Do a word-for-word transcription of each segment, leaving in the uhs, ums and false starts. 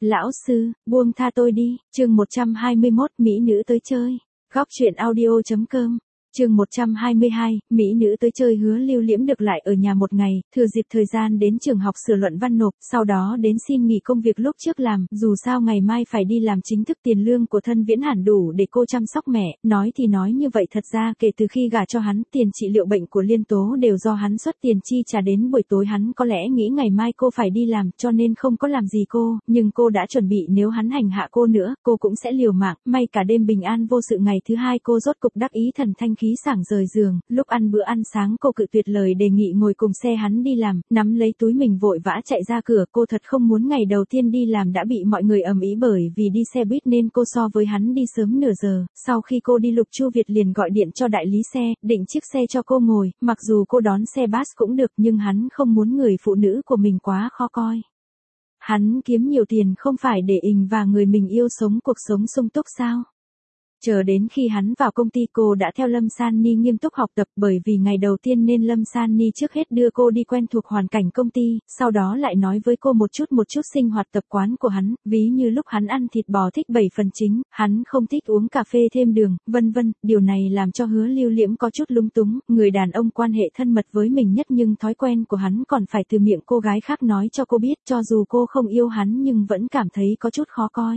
Lão sư, buông tha tôi đi, chương một trăm hai mươi mốt, Mỹ nữ tới chơi. Góc truyện audio chấm com. Chương một trăm hai mươi hai, Mỹ nữ tới chơi. Hứa Lưu Liễm được lại ở nhà một ngày, thừa dịp thời gian đến trường học sửa luận văn nộp, sau đó đến xin nghỉ công việc lúc trước làm, dù sao ngày mai phải đi làm chính thức, tiền lương của Thân Viễn hẳn đủ để cô chăm sóc mẹ. Nói thì nói như vậy, thật ra kể từ khi gả cho hắn, tiền trị liệu bệnh của Liên Tố đều do hắn xuất tiền chi trả. Đến buổi tối hắn có lẽ nghĩ ngày mai cô phải đi làm, cho nên không có làm gì cô, nhưng cô đã chuẩn bị nếu hắn hành hạ cô nữa, cô cũng sẽ liều mạng. May cả đêm bình an vô sự, ngày thứ hai cô rốt cục đắc ý thần thanh khí sảng rời giường. Lúc ăn bữa ăn sáng cô cự tuyệt lời đề nghị ngồi cùng xe hắn đi làm, nắm lấy túi mình vội vã chạy ra cửa. Cô thật không muốn ngày đầu tiên đi làm đã bị mọi người ầm ĩ, bởi vì đi xe buýt nên cô so với hắn đi sớm nửa giờ. Sau khi cô đi, Lục Chu Việt liền gọi điện cho đại lý xe, định chiếc xe cho cô ngồi. Mặc dù cô đón xe bus cũng được, nhưng hắn không muốn người phụ nữ của mình quá khó coi. Hắn kiếm nhiều tiền không phải để ình và người mình yêu sống cuộc sống sung túc sao? Chờ đến khi hắn vào công ty, cô đã theo Lâm San Ni nghiêm túc học tập, bởi vì ngày đầu tiên nên Lâm San Ni trước hết đưa cô đi quen thuộc hoàn cảnh công ty, sau đó lại nói với cô một chút một chút sinh hoạt tập quán của hắn, ví như lúc hắn ăn thịt bò thích bảy phần chính, hắn không thích uống cà phê thêm đường, vân vân. Điều này làm cho Hứa Lưu Liễm có chút lung túng, người đàn ông quan hệ thân mật với mình nhất nhưng thói quen của hắn còn phải từ miệng cô gái khác nói cho cô biết, cho dù cô không yêu hắn nhưng vẫn cảm thấy có chút khó coi.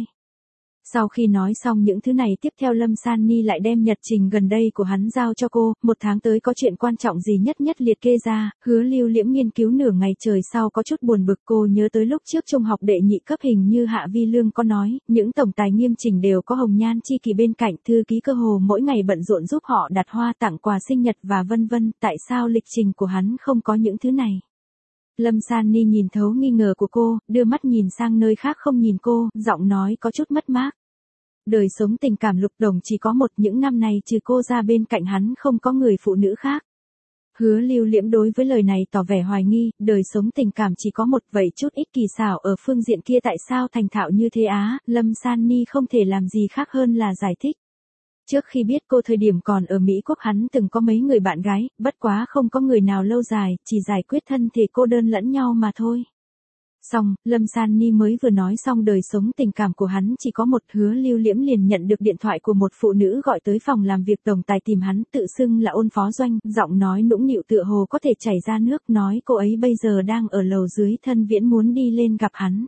Sau khi nói xong những thứ này, tiếp theo Lâm San Ni lại đem nhật trình gần đây của hắn giao cho cô, một tháng tới có chuyện quan trọng gì nhất nhất liệt kê ra. Hứa Lưu Liễm nghiên cứu nửa ngày trời sau có chút buồn bực, cô nhớ tới lúc trước trung học đệ nhị cấp hình như Hạ Vi Lương có nói, những tổng tài nghiêm chỉnh đều có Hồng Nhan chi kỷ bên cạnh, thư ký cơ hồ mỗi ngày bận rộn giúp họ đặt hoa tặng quà sinh nhật và vân vân, tại sao lịch trình của hắn không có những thứ này? Lâm San Ni nhìn thấu nghi ngờ của cô, đưa mắt nhìn sang nơi khác không nhìn cô, giọng nói có chút mất mát. Đời sống tình cảm Lục Đồng chỉ có một, những năm này trừ cô ra bên cạnh hắn không có người phụ nữ khác. Hứa Lưu Liễm đối với lời này tỏ vẻ hoài nghi, đời sống tình cảm chỉ có một, vậy chút ít kỳ xảo ở phương diện kia tại sao thành thạo như thế á? Lâm San Ni không thể làm gì khác hơn là giải thích. Trước khi biết cô thời điểm còn ở Mỹ Quốc, hắn từng có mấy người bạn gái, bất quá không có người nào lâu dài, chỉ giải quyết thân thể cô đơn lẫn nhau mà thôi. Xong, Lâm San Ni mới vừa nói xong đời sống tình cảm của hắn chỉ có một, Hứa Lưu Liễm liền nhận được điện thoại của một phụ nữ gọi tới phòng làm việc tổng tài tìm hắn, tự xưng là Ôn Phó Doanh, giọng nói nũng nịu tựa hồ có thể chảy ra nước, nói cô ấy bây giờ đang ở lầu dưới Thân Viễn muốn đi lên gặp hắn.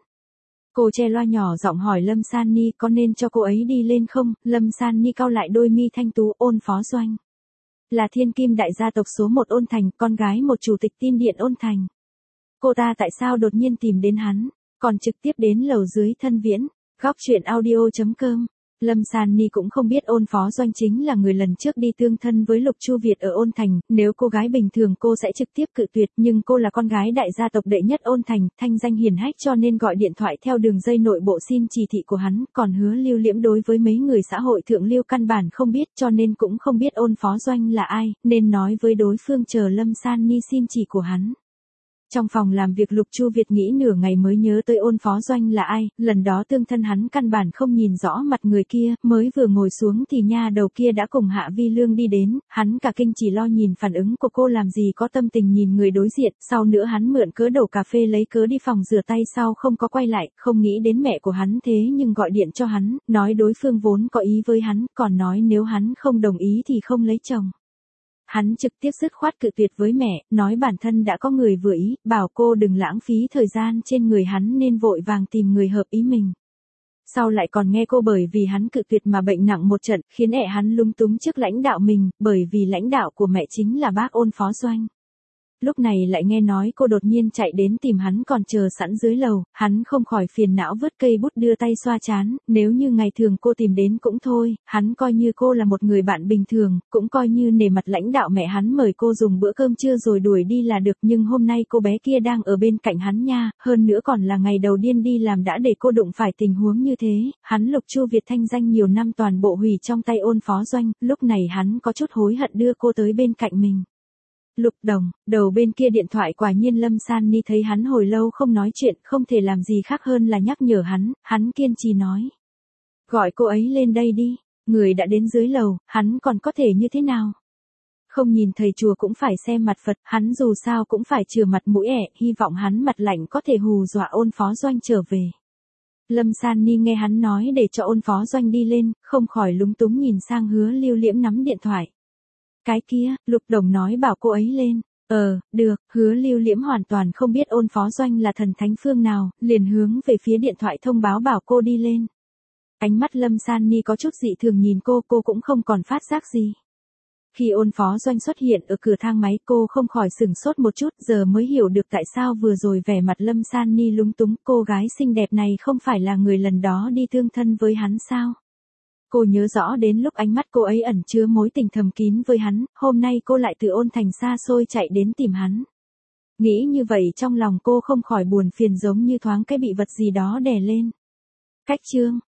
Cô che loa nhỏ giọng hỏi Lâm San Ni có nên cho cô ấy đi lên không. Lâm San Ni cau lại đôi mi thanh tú, Ôn Phó Doanh là thiên kim đại gia tộc số một Ôn Thành, con gái một chủ tịch tin điện Ôn Thành. Cô ta tại sao đột nhiên tìm đến hắn, còn trực tiếp đến lầu dưới Thân Viễn. Góc truyện audio chấm com. Lâm San Ni cũng không biết Ôn Phó Doanh chính là người lần trước đi tương thân với Lục Chu Việt ở Ôn Thành, nếu cô gái bình thường cô sẽ trực tiếp cự tuyệt, nhưng cô là con gái đại gia tộc đệ nhất Ôn Thành, thanh danh hiển hách, cho nên gọi điện thoại theo đường dây nội bộ xin chỉ thị của hắn, còn Hứa Lưu Liễm đối với mấy người xã hội thượng lưu căn bản không biết, cho nên cũng không biết Ôn Phó Doanh là ai, nên nói với đối phương chờ Lâm San Ni xin chỉ của hắn. Trong phòng làm việc, Lục Chu Việt nghĩ nửa ngày mới nhớ tới Ôn Phó Doanh là ai, lần đó tương thân hắn căn bản không nhìn rõ mặt người kia, mới vừa ngồi xuống thì nha đầu kia đã cùng Hạ Vi Lương đi đến, hắn cả kinh chỉ lo nhìn phản ứng của cô làm gì có tâm tình nhìn người đối diện, sau nữa hắn mượn cớ đổ cà phê lấy cớ đi phòng rửa tay, sau không có quay lại, không nghĩ đến mẹ của hắn thế nhưng gọi điện cho hắn, nói đối phương vốn có ý với hắn, còn nói nếu hắn không đồng ý thì không lấy chồng. Hắn trực tiếp dứt khoát cự tuyệt với mẹ, nói bản thân đã có người vừa ý, bảo cô đừng lãng phí thời gian trên người hắn nên vội vàng tìm người hợp ý mình. Sau lại còn nghe cô bởi vì hắn cự tuyệt mà bệnh nặng một trận, khiến ẹ hắn lúng túng trước lãnh đạo mình, bởi vì lãnh đạo của mẹ chính là bác Ôn Phó Doanh. Lúc này lại nghe nói cô đột nhiên chạy đến tìm hắn còn chờ sẵn dưới lầu, hắn không khỏi phiền não vứt cây bút đưa tay xoa chán, nếu như ngày thường cô tìm đến cũng thôi, hắn coi như cô là một người bạn bình thường, cũng coi như nể mặt lãnh đạo mẹ hắn mời cô dùng bữa cơm trưa rồi đuổi đi là được, nhưng hôm nay cô bé kia đang ở bên cạnh hắn nha, hơn nữa còn là ngày đầu tiên đi làm đã để cô đụng phải tình huống như thế, hắn Lục Chu Việt thanh danh nhiều năm toàn bộ hủy trong tay Ôn Phó Doanh, lúc này hắn có chút hối hận đưa cô tới bên cạnh mình. Lục Đồng, đầu bên kia điện thoại quả nhiên Lâm San Ni thấy hắn hồi lâu không nói chuyện, không thể làm gì khác hơn là nhắc nhở hắn, hắn kiên trì nói. Gọi cô ấy lên đây đi, người đã đến dưới lầu, hắn còn có thể như thế nào? Không nhìn thầy chùa cũng phải xem mặt Phật, hắn dù sao cũng phải chừa mặt mũi ẻ, hy vọng hắn mặt lạnh có thể hù dọa Ôn Phó Doanh trở về. Lâm San Ni nghe hắn nói để cho Ôn Phó Doanh đi lên, không khỏi lúng túng nhìn sang Hứa Lưu Liễm nắm điện thoại. Cái kia, Lục Đồng nói bảo cô ấy lên. Ờ, được, Hứa Lưu Liễm hoàn toàn không biết Ôn Phó Doanh là thần thánh phương nào, liền hướng về phía điện thoại thông báo bảo cô đi lên. Ánh mắt Lâm San Ni có chút dị thường nhìn cô, cô cũng không còn phát giác gì. Khi Ôn Phó Doanh xuất hiện ở cửa thang máy, cô không khỏi sửng sốt một chút, giờ mới hiểu được tại sao vừa rồi vẻ mặt Lâm San Ni lúng túng, cô gái xinh đẹp này không phải là người lần đó đi tương thân với hắn sao? Cô nhớ rõ đến lúc ánh mắt cô ấy ẩn chứa mối tình thầm kín với hắn, hôm nay cô lại từ Ôn Thành xa xôi chạy đến tìm hắn. Nghĩ như vậy trong lòng cô không khỏi buồn phiền giống như thoáng cái bị vật gì đó đè lên. Cách chương